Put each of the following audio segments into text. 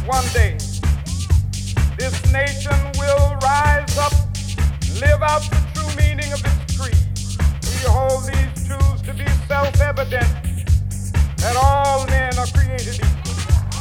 one day this nation will rise up, live out the true meaning of its creed. We hold these truths to be self-evident, that all men are created equal.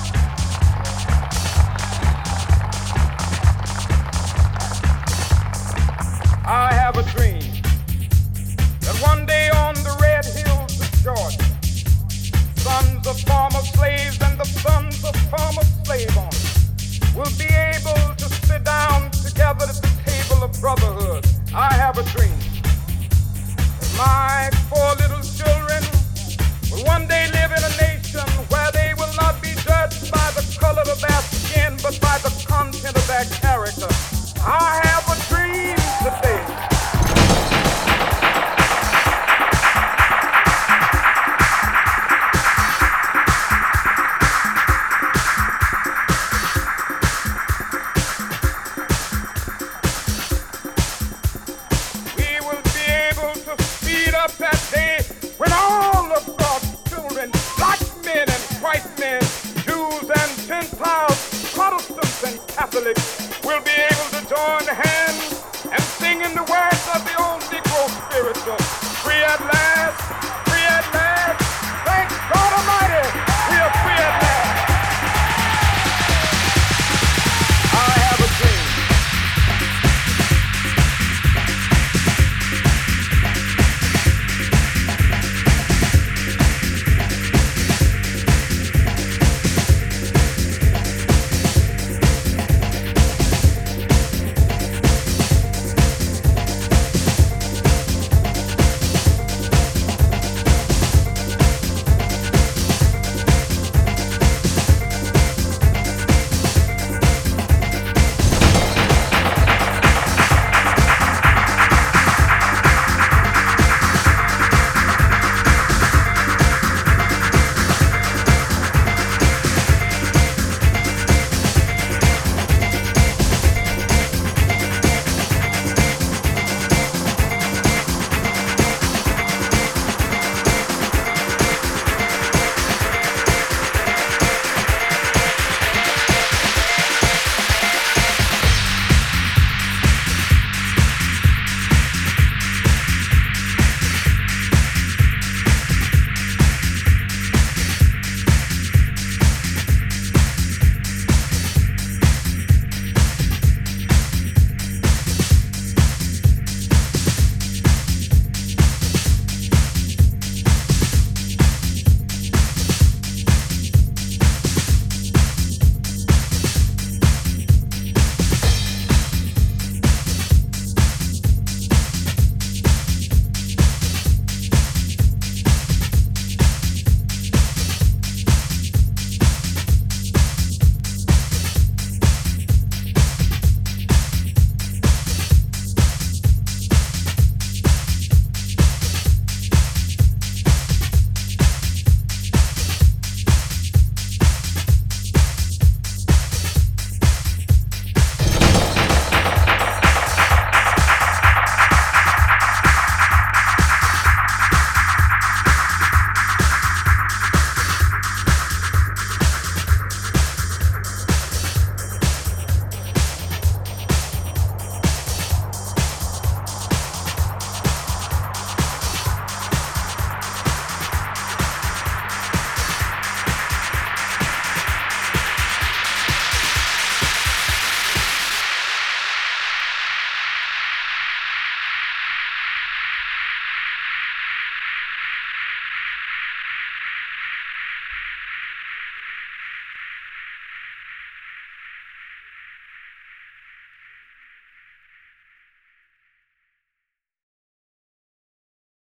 I have a dream that one day on the red hills of Georgia, sons of former slaves and the sons of former slave owners will be able to sit down together at the table of brotherhood. I have a dream that my 4 little children will one day live in a nation where they will not be judged by the color of their skin, but by the content of their character. I have a dream today. That day when all of God's children, black men and white men, Jews and Gentiles, Protestants and Catholics,